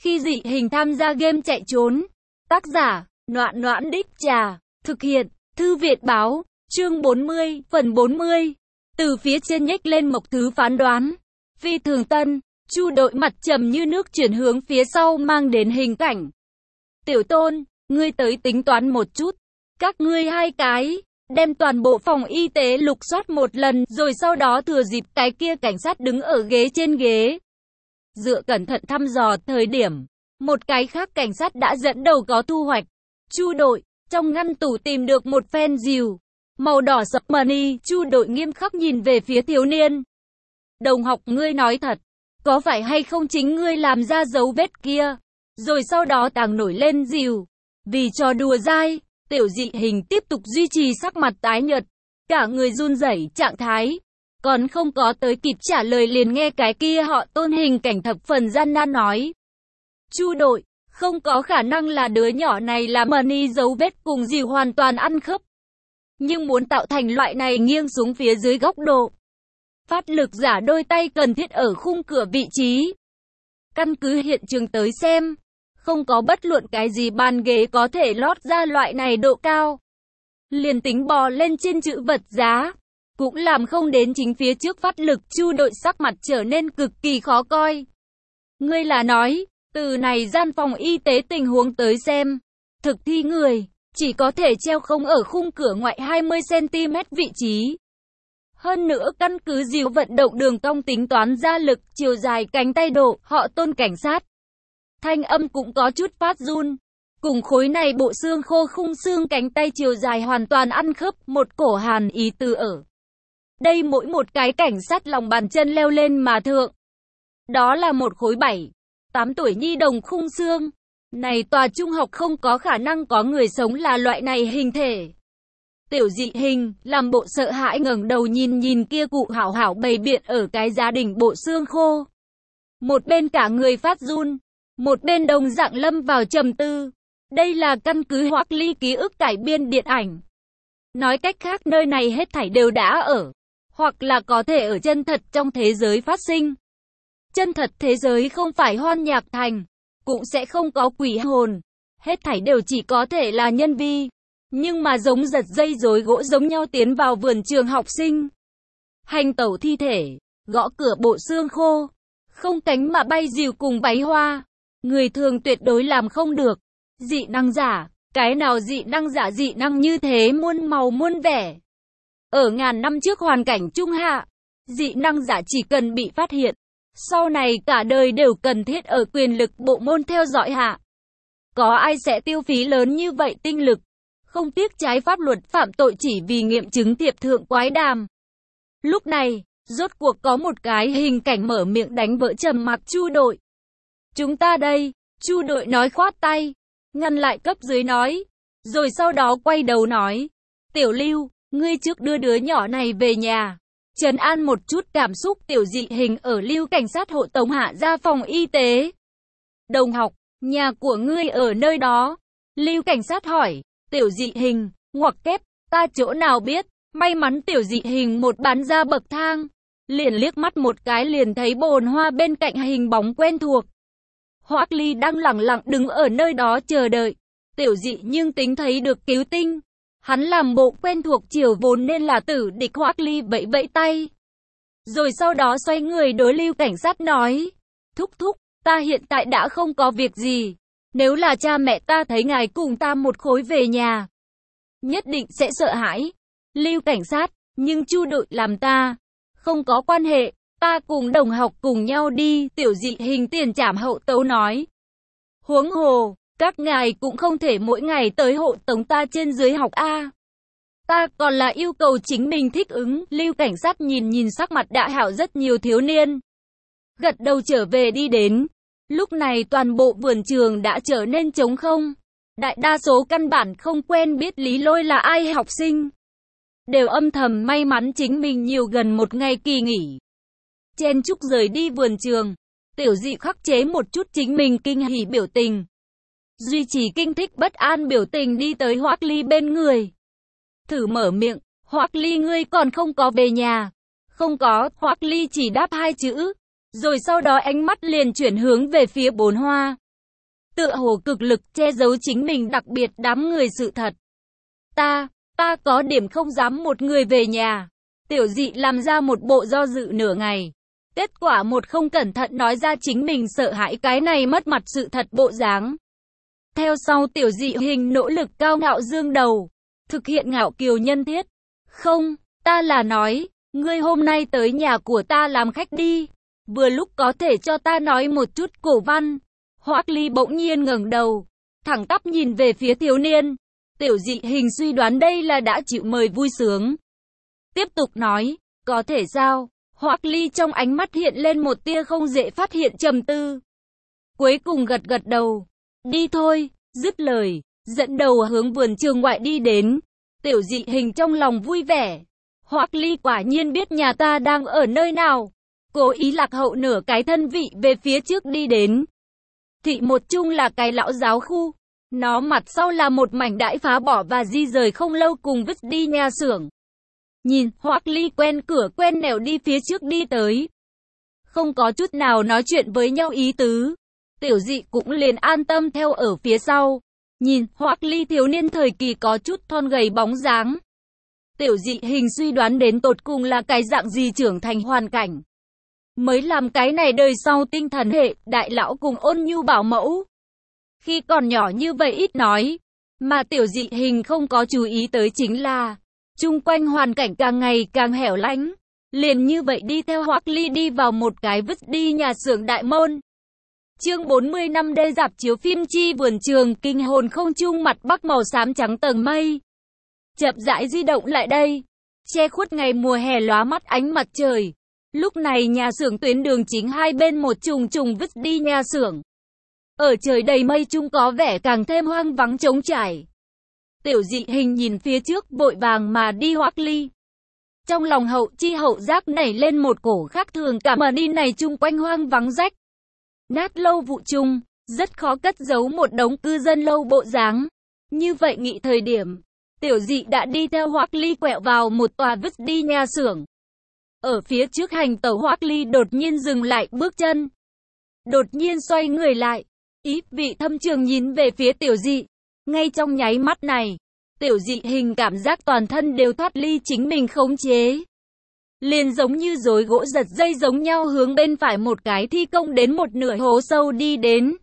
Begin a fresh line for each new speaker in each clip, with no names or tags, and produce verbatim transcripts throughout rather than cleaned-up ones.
Khi dị hình tham gia game chạy trốn. Tác giả, Noãn Noãn Đích Trà. Thực hiện, Thư Viện Báo. Chương bốn mươi, phần bốn mươi. Từ phía trên nhếch lên Mộc Thứ phán đoán. Phi thường tân, Chu Đội mặt trầm như nước chuyển hướng phía sau mang đến hình cảnh. Tiểu Tôn, ngươi tới tính toán một chút. Các ngươi hai cái, đem toàn bộ phòng y tế lục soát một lần, rồi sau đó thừa dịp cái kia cảnh sát đứng ở ghế trên ghế. Dựa cẩn thận thăm dò thời điểm, một cái khác cảnh sát đã dẫn đầu có thu hoạch. Chu Đội, trong ngăn tủ tìm được một phen rìu màu đỏ sậm money. Chu Đội nghiêm khắc nhìn về phía thiếu niên. Đồng học, ngươi nói thật, có phải hay không chính ngươi làm ra dấu vết kia, rồi sau đó tàng nổi lên rìu? Vì trò đùa dai, tiểu dị hình tiếp tục duy trì sắc mặt tái nhợt, cả người run rẩy trạng thái. Còn không có tới kịp trả lời liền nghe cái kia họ Tôn hình cảnh thập phần gian nan nói. Chu Đội, không có khả năng là đứa nhỏ này làm money dấu vết cùng rìu hoàn toàn ăn khớp. Nhưng muốn tạo thành loại này nghiêng xuống phía dưới góc độ, phát lực giả đôi tay cần thiết ở khung cửa vị trí. Căn cứ hiện trường tới xem, không có bất luận cái gì bàn ghế có thể lót ra loại này độ cao. Liền tính bò lên trên chữ vật giá, cũng làm không đến chính phía trước phát lực. Chu Đội sắc mặt trở nên cực kỳ khó coi. Ngươi là nói, từ này gian phòng y tế tình huống tới xem, thực thi người chỉ có thể treo không ở khung cửa ngoại hai mươi xăng ti mét vị trí. Hơn nữa căn cứ dìu vận động đường cong tính toán ra lực, chiều dài cánh tay độ, họ Tôn cảnh sát. Thanh âm cũng có chút phát run. Cùng khối này bộ xương khô khung xương cánh tay chiều dài hoàn toàn ăn khớp, một cổ hàn ý từ ở đây mỗi một cái cảnh sát lòng bàn chân leo lên mà thượng. Đó là một khối bảy, tám tuổi nhi đồng khung xương. Này tòa trung học không có khả năng có người sống là loại này hình thể. Tiểu dị hình, làm bộ sợ hãi ngẩng đầu nhìn nhìn kia cụ hảo hảo bày biện ở cái gia đình bộ xương khô. Một bên cả người phát run, một bên đồng dạng lâm vào trầm tư. Đây là căn cứ Hoắc Ly ký ức cải biên điện ảnh. Nói cách khác nơi này hết thảy đều đã ở, hoặc là có thể ở chân thật trong thế giới phát sinh. Chân thật thế giới không phải Hoan Nhạc Thành, cũng sẽ không có quỷ hồn. Hết thảy đều chỉ có thể là nhân vi. Nhưng mà giống giật dây rối gỗ giống nhau tiến vào vườn trường học sinh. Hành tẩu thi thể, gõ cửa bộ xương khô, không cánh mà bay dìu cùng váy hoa. Người thường tuyệt đối làm không được. Dị năng giả, cái nào dị năng giả dị năng như thế muôn màu muôn vẻ. Ở ngàn năm trước hoàn cảnh trung hạ, dị năng giả chỉ cần bị phát hiện, sau này cả đời đều cần thiết ở quyền lực bộ môn theo dõi hạ. Có ai sẽ tiêu phí lớn như vậy tinh lực, không tiếc trái pháp luật phạm tội chỉ vì nghiệm chứng thiệp thượng quái đàm. Lúc này, rốt cuộc có một cái hình cảnh mở miệng đánh vỡ trầm mặc Chu Đội. Chúng ta đây, Chu Đội nói khoát tay, ngăn lại cấp dưới nói, rồi sau đó quay đầu nói, Tiểu Lưu, ngươi trước đưa đứa nhỏ này về nhà, trấn an một chút cảm xúc. Tiểu dị hình ở Lưu cảnh sát hộ tống hạ ra phòng y tế. Đồng học, nhà của ngươi ở nơi đó? Lưu cảnh sát hỏi. Tiểu dị hình, ngoặc kép, ta chỗ nào biết. May mắn tiểu dị hình một bán ra bậc thang, liền liếc mắt một cái liền thấy bồn hoa bên cạnh hình bóng quen thuộc. Hoắc Ly đang lẳng lặng đứng ở nơi đó chờ đợi. Tiểu dị nhưng tính thấy được cứu tinh. Hắn làm bộ quen thuộc chiều vốn nên là tử địch. Hoắc Ly vẫy vẫy tay, rồi sau đó xoay người đối Lưu cảnh sát nói, thúc thúc, ta hiện tại đã không có việc gì. Nếu là cha mẹ ta thấy ngài cùng ta một khối về nhà, nhất định sẽ sợ hãi. Lưu cảnh sát, nhưng Chu Đội làm ta, không có quan hệ, ta cùng đồng học cùng nhau đi. Tiểu dị hình tiền trảm hậu tấu nói. Huống hồ, các ngài cũng không thể mỗi ngày tới hộ tống ta trên dưới học A. Ta còn là yêu cầu chính mình thích ứng. Lưu cảnh sát nhìn nhìn sắc mặt đã hảo rất nhiều thiếu niên, gật đầu trở về đi đến. Lúc này toàn bộ vườn trường đã trở nên trống không. Đại đa số căn bản không quen biết Lý Lôi là ai học sinh, đều âm thầm may mắn chính mình nhiều gần một ngày kỳ nghỉ. Chen chúc rời đi vườn trường, tiểu dị khắc chế một chút chính mình kinh hỉ biểu tình, duy trì kinh thích bất an biểu tình đi tới Hoắc Ly bên người. Thử mở miệng, Hoắc Ly ngươi còn không có về nhà? Không có. Hoắc Ly chỉ đáp hai chữ, rồi sau đó ánh mắt liền chuyển hướng về phía bồn hoa. tựa hồ cực lực che giấu chính mình đặc biệt đám người sự thật. Ta, ta có điểm không dám một người về nhà. Tiểu Dị làm ra một bộ do dự nửa ngày. Kết quả một không cẩn thận nói ra chính mình sợ hãi cái này mất mặt sự thật bộ dáng. Theo sau Tiểu Dị Hình nỗ lực cao ngạo dương đầu, thực hiện ngạo kiều nhân thiết. Không, ta là nói, ngươi hôm nay tới nhà của ta làm khách đi. Vừa lúc có thể cho ta nói một chút cổ văn. Hoắc Ly bỗng nhiên ngẩng đầu, thẳng tắp nhìn về phía thiếu niên. Tiểu Dị Hình suy đoán đây là đã chịu mời vui sướng. Tiếp tục nói, có thể sao? Hoắc Ly trong ánh mắt hiện lên một tia không dễ phát hiện trầm tư. Cuối cùng gật gật đầu. Đi thôi, dứt lời, dẫn đầu hướng vườn trường ngoại đi đến. Tiểu Dị Hình trong lòng vui vẻ. Hoắc Ly quả nhiên biết nhà ta đang ở nơi nào. Cố ý lạc hậu nửa cái thân vị về phía trước đi đến. Thị một chung là cái lão giáo khu. Nó mặt sau là một mảnh đãi phá bỏ và di rời không lâu cùng vứt đi nhà xưởng. Nhìn, Hoắc Ly quen cửa quen nẻo đi phía trước đi tới. Không có chút nào nói chuyện với nhau ý tứ. Tiểu Dị cũng liền an tâm theo ở phía sau. Nhìn, Hoắc Ly thiếu niên thời kỳ có chút thon gầy bóng dáng. Tiểu Dị Hình suy đoán đến tột cùng là cái dạng gì trưởng thành hoàn cảnh. Mới làm cái này đời sau tinh thần hệ, đại lão cùng ôn nhu bảo mẫu. Khi còn nhỏ như vậy ít nói, mà Tiểu Dị Hình không có chú ý tới chính là chung quanh hoàn cảnh càng ngày càng hẻo lánh. Liền như vậy đi theo Hoắc Ly đi vào một cái vứt đi nhà xưởng đại môn. Chương bốn mươi năm D dạp chiếu phim chi vườn trường kinh hồn không trung mặt bắc màu xám trắng tầng mây. Chậm rãi di động lại đây, che khuất ngày mùa hè lóa mắt ánh mặt trời. Lúc này nhà xưởng tuyến đường chính hai bên một trùng trùng vứt đi nhà xưởng. Ở trời đầy mây chung có vẻ càng thêm hoang vắng trống trải. Tiểu Dị Hình nhìn phía trước vội vàng mà đi Hoắc Ly. Trong lòng hậu chi hậu giác nảy lên một cổ khác thường cảm mà đi này chung quanh hoang vắng rách. Nát lâu vụ chung, rất khó cất giấu một đống cư dân lâu bộ dáng. Như vậy nghĩ thời điểm, Tiểu Dị đã đi theo Hoắc Ly quẹo vào một tòa vứt đi nhà xưởng. Ở phía trước hành tẩu Hoắc Ly đột nhiên dừng lại bước chân. Đột nhiên xoay người lại, ý vị thâm trường nhìn về phía Tiểu Dị. Ngay trong nháy mắt này, Tiểu Dị Hình cảm giác toàn thân đều thoát ly chính mình khống chế. Liền giống như rối gỗ giật dây giống nhau hướng bên phải một cái thi công đến một nửa hố sâu đi đến.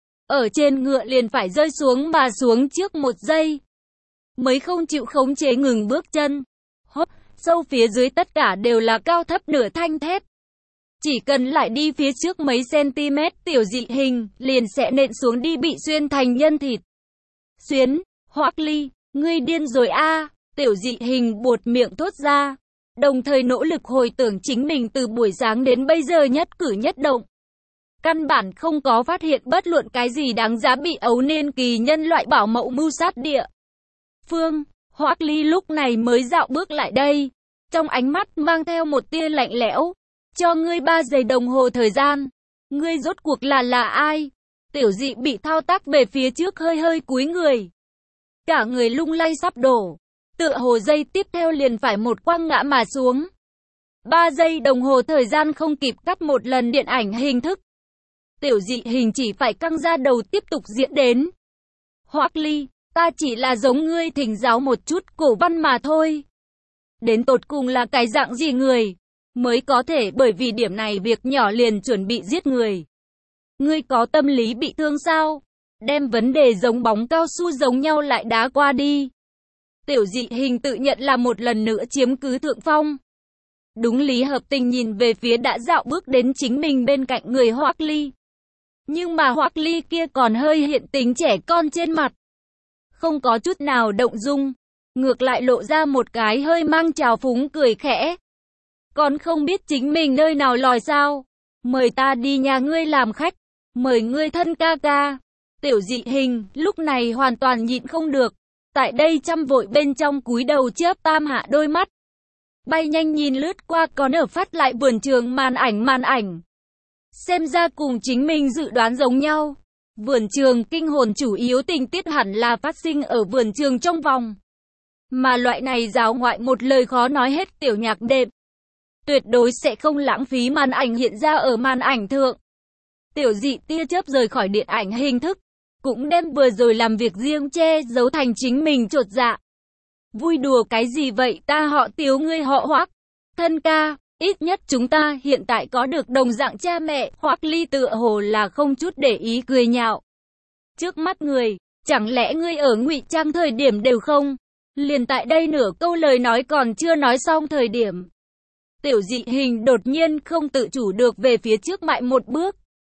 Ở trên ngựa liền phải rơi xuống mà xuống trước một giây. Mới không chịu khống chế ngừng bước chân. Hốt, sâu phía dưới tất cả đều là cao thấp nửa thanh thép. Chỉ cần lại đi phía trước mấy cm Tiểu Dị Hình liền sẽ nện xuống đi bị xuyên thành nhân thịt. Xuyến, Hoắc Ly, ngươi điên rồi a, Tiểu Dị Hình buột miệng thốt ra, đồng thời nỗ lực hồi tưởng chính mình từ buổi sáng đến bây giờ nhất cử nhất động. Căn bản không có phát hiện bất luận cái gì đáng giá bị ấu niên kỳ nhân loại bảo mẫu mưu sát địa. Phương, Hoắc Ly lúc này mới dạo bước lại đây, trong ánh mắt mang theo một tia lạnh lẽo. Cho ngươi ba giây đồng hồ thời gian, ngươi rốt cuộc là là ai? Tiểu Dị bị thao tác về phía trước hơi hơi cúi người. Cả người lung lay sắp đổ, tựa hồ dây tiếp theo liền phải một quăng ngã mà xuống. Ba giây đồng hồ thời gian không kịp cắt một lần điện ảnh hình thức. Tiểu Dị Hình chỉ phải căng ra đầu tiếp tục diễn đến. Hoắc Ly, ta chỉ là giống ngươi thỉnh giáo một chút cổ văn mà thôi. Đến tột cùng là cái dạng gì người mới có thể bởi vì điểm này việc nhỏ liền chuẩn bị giết người. Ngươi có tâm lý bị thương sao? Đem vấn đề giống bóng cao su giống nhau lại đá qua đi. Tiểu Dị Hình tự nhận là một lần nữa chiếm cứ thượng phong. Đúng lý hợp tình nhìn về phía đã dạo bước đến chính mình bên cạnh người Hoắc Ly. Nhưng mà Hoắc Ly kia còn hơi hiện tính trẻ con trên mặt. Không có chút nào động dung. Ngược lại lộ ra một cái hơi mang trào phúng cười khẽ. Còn không biết chính mình nơi nào lòi sao? Mời ta đi nhà ngươi làm khách. Mời ngươi thân ca ca. Tiểu Dị Hình lúc này hoàn toàn nhịn không được. Tại đây chăm vội bên trong cúi đầu chớp tam hạ đôi mắt. Bay nhanh nhìn lướt qua còn ở phát lại vườn trường màn ảnh màn ảnh. Xem ra cùng chính mình dự đoán giống nhau. Vườn trường kinh hồn chủ yếu tình tiết hẳn là phát sinh ở vườn trường trong vòng. Mà loại này giáo ngoại một lời khó nói hết tiểu nhạc đệm. Tuyệt đối sẽ không lãng phí màn ảnh hiện ra ở màn ảnh thượng. Tiểu Dị tia chớp rời khỏi điện ảnh hình thức. cũng đem vừa rồi làm việc riêng che giấu thành chính mình chột dạ. Vui đùa cái gì vậy, ta họ Tiếu ngươi họ Hoắc. Thân ca, ít nhất chúng ta hiện tại có được đồng dạng cha mẹ. Hoắc Ly tựa hồ là không chút để ý cười nhạo. Trước mắt người, chẳng lẽ ngươi ở ngụy trang thời điểm đều không? Liền tại đây nửa câu lời nói còn chưa nói xong thời điểm. Tiểu Dị Hình đột nhiên không tự chủ được về phía trước mại một bước.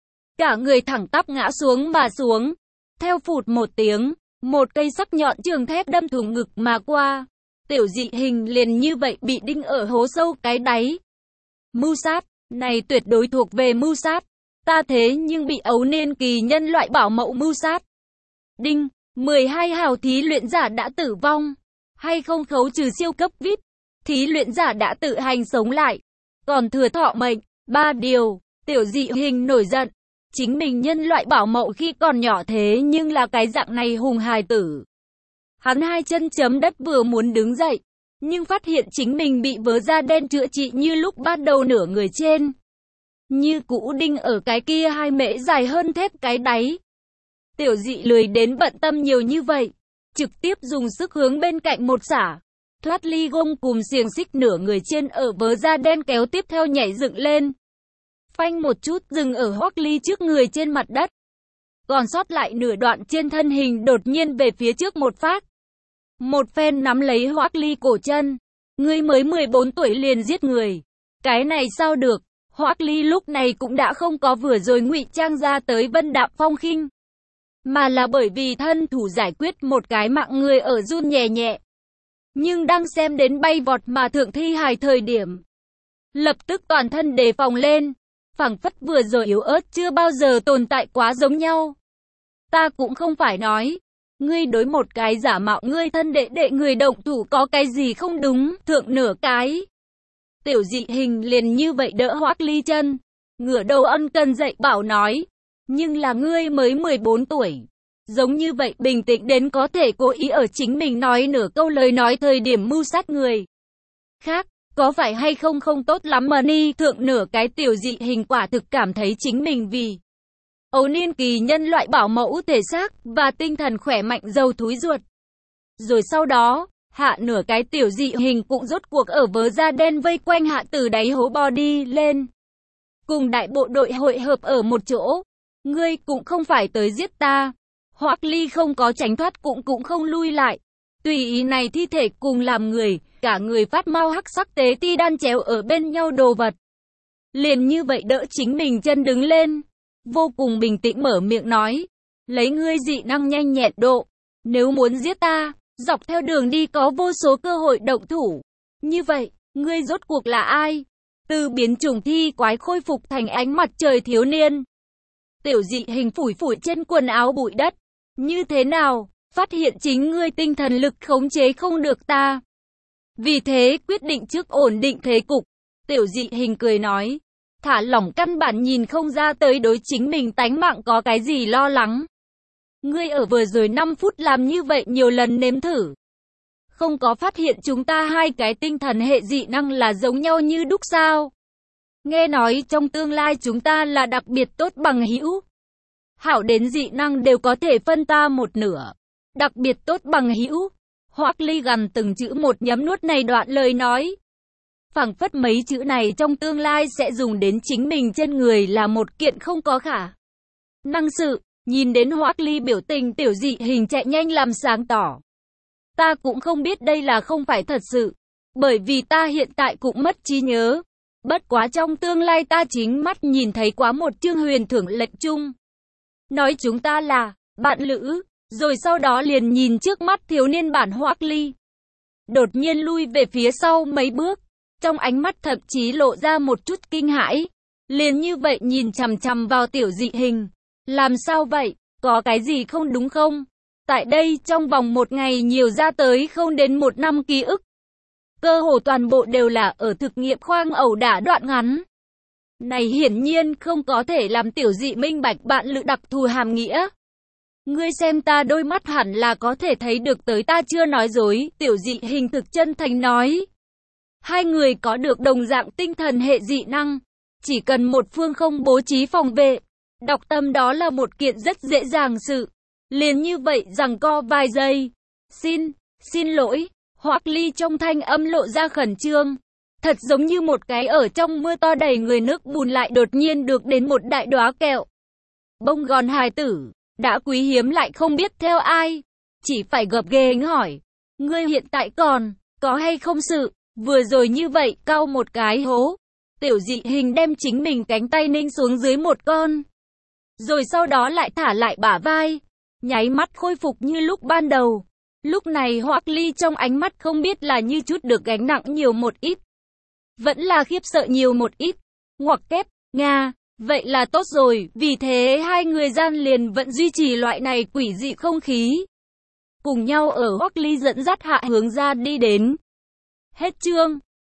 Cả người thẳng tắp ngã xuống mà xuống. Theo phụt một tiếng, một cây sắc nhọn trường thép đâm thủng ngực mà qua. Tiểu Dị Hình liền như vậy bị đinh ở hố sâu cái đáy. Mưu sát, này tuyệt đối thuộc về mưu sát. Ta thế nhưng bị ấu niên kỳ nhân loại bảo mẫu mưu sát. Đinh, mười hai hào thí luyện giả đã tử vong. Hay không khấu trừ siêu cấp vê i pê. Thí luyện giả đã tự hành sống lại. Còn thừa thọ mệnh, ba điều. Tiểu Dị Hình nổi giận. Chính mình nhân loại bảo mẫu khi còn nhỏ thế nhưng là cái dạng này hùng hài tử. Hắn hai chân chấm đất vừa muốn đứng dậy, nhưng phát hiện chính mình bị vớ da đen chữa trị như lúc ban đầu nửa người trên. Như cũ đinh ở cái kia hai mễ dài hơn thép cái đáy. Tiểu Dị lười đến bận tâm nhiều như vậy. Trực tiếp dùng sức hướng bên cạnh một xả. Thoát ly gông cùm xiềng xích nửa người trên ở vớ da đen kéo tiếp theo nhảy dựng lên. Phanh một chút dừng ở Hoắc Ly trước người trên mặt đất. Còn sót lại nửa đoạn trên thân hình đột nhiên về phía trước một phát. Một phen nắm lấy Hoắc Ly cổ chân. Ngươi mới mười bốn tuổi liền giết người. Cái này sao được? Hoắc Ly lúc này cũng đã không có vừa rồi ngụy trang ra tới vân đạm phong khinh. Mà là bởi vì thân thủ giải quyết một cái mạng người ở run nhẹ nhẹ. Nhưng đang xem đến bay vọt mà thượng thi hài thời điểm. Lập tức toàn thân đề phòng lên. Phảng phất vừa rồi yếu ớt chưa bao giờ tồn tại quá giống nhau. Ta cũng không phải nói. Ngươi đối một cái giả mạo ngươi thân đệ đệ người động thủ có cái gì không đúng, thượng nửa cái. Tiểu Dị Hình liền như vậy đỡ Hoắc Ly chân. Ngửa đầu ân cần dạy bảo nói. Nhưng là ngươi mới mười bốn tuổi. Giống như vậy bình tĩnh đến có thể cố ý ở chính mình nói nửa câu lời nói thời điểm mưu sát người khác. Có phải hay không không tốt lắm mà ni thượng nửa cái. Tiểu Dị Hình quả thực cảm thấy chính mình vì ấu niên kỳ nhân loại bảo mẫu thể xác và tinh thần khỏe mạnh giàu thúi ruột. Rồi sau đó, hạ nửa cái. Tiểu Dị Hình cũng rốt cuộc ở vớ da đen vây quanh hạ từ đáy hố bò đi lên. Cùng đại bộ đội hội hợp ở một chỗ. Ngươi cũng không phải tới giết ta. Hoắc Ly không có tránh thoát cũng cũng không lui lại. Tùy ý này thi thể cùng làm người, cả người phát mau hắc sắc tế ti đan chéo ở bên nhau đồ vật. Liền như vậy đỡ chính mình chân đứng lên. Vô cùng bình tĩnh mở miệng nói. Lấy ngươi dị năng nhanh nhẹn độ. Nếu muốn giết ta, dọc theo đường đi có vô số cơ hội động thủ. Như vậy, ngươi rốt cuộc là ai? Từ biến chủng thi quái khôi phục thành ánh mặt trời thiếu niên. Tiểu Dị Hình phủi phủi trên quần áo bụi đất. Như thế nào? Phát hiện chính ngươi tinh thần lực khống chế không được ta. Vì thế quyết định trước ổn định thế cục. Tiểu Dị Hình cười nói. Thả lỏng căn bản nhìn không ra tới đối chính mình tánh mạng có cái gì lo lắng. Ngươi ở vừa rồi năm phút làm như vậy nhiều lần nếm thử. Không có phát hiện chúng ta hai cái tinh thần hệ dị năng là giống nhau như đúc sao? Nghe nói trong tương lai chúng ta là đặc biệt tốt bằng hữu. Hảo đến dị năng đều có thể phân ta một nửa. Đặc biệt tốt bằng hữu. Hoắc Ly gằn từng chữ một nhấm nuốt này đoạn lời nói. Phảng phất mấy chữ này trong tương lai sẽ dùng đến chính mình trên người là một kiện không có khả năng sự. Nhìn đến Hoắc Ly biểu tình. Tiểu Dị Hình chạy nhanh làm sáng tỏ. Ta cũng không biết đây là không phải thật sự. Bởi vì ta hiện tại cũng mất trí nhớ. Bất quá trong tương lai ta chính mắt nhìn thấy quá một chương huyền thưởng lệnh chung. Nói chúng ta là bạn lữ. Rồi sau đó liền nhìn trước mắt thiếu niên bản Hoắc Ly. Đột nhiên lui về phía sau mấy bước. Trong ánh mắt thậm chí lộ ra một chút kinh hãi. Liền như vậy nhìn chằm chằm vào Tiểu Dị Hình. Làm sao vậy? Có cái gì không đúng không? Tại đây trong vòng một ngày nhiều ra tới không đến một năm ký ức. Cơ hồ toàn bộ đều là ở thực nghiệm khoang ẩu đả đoạn ngắn. Này hiển nhiên không có thể làm Tiểu Dị minh bạch bạn lữ đặc thù hàm nghĩa. Ngươi xem ta đôi mắt hẳn là có thể thấy được tới ta chưa nói dối. Tiểu Dị Hình thực chân thành nói. Hai người có được đồng dạng tinh thần hệ dị năng. Chỉ cần một phương không bố trí phòng vệ. Đọc tâm đó là một kiện rất dễ dàng sự. Liền như vậy giằng co vài giây. Xin, xin lỗi, Hoắc Ly trong thanh âm lộ ra khẩn trương. Thật giống như một cái ở trong mưa to đầy người nước bùn lại đột nhiên được đến một đại đóa kẹo. Bông gòn hài tử, đã quý hiếm lại không biết theo ai. Chỉ phải gập ghềnh hỏi, ngươi hiện tại còn, có hay không sự, vừa rồi như vậy, cau một cái hố. Tiểu dị hình đem chính mình cánh tay ninh xuống dưới một con. Rồi sau đó lại thả lại bả vai, nháy mắt khôi phục như lúc ban đầu. Lúc này Hoắc Ly trong ánh mắt không biết là như chút được gánh nặng nhiều một ít. Vẫn là khiếp sợ nhiều một ít. Ngoặc kép, Nga, vậy là tốt rồi, vì thế hai người gian liền vẫn duy trì loại này quỷ dị không khí. Cùng nhau ở Hoắc Ly dẫn dắt hạ hướng ra đi đến. Hết chương.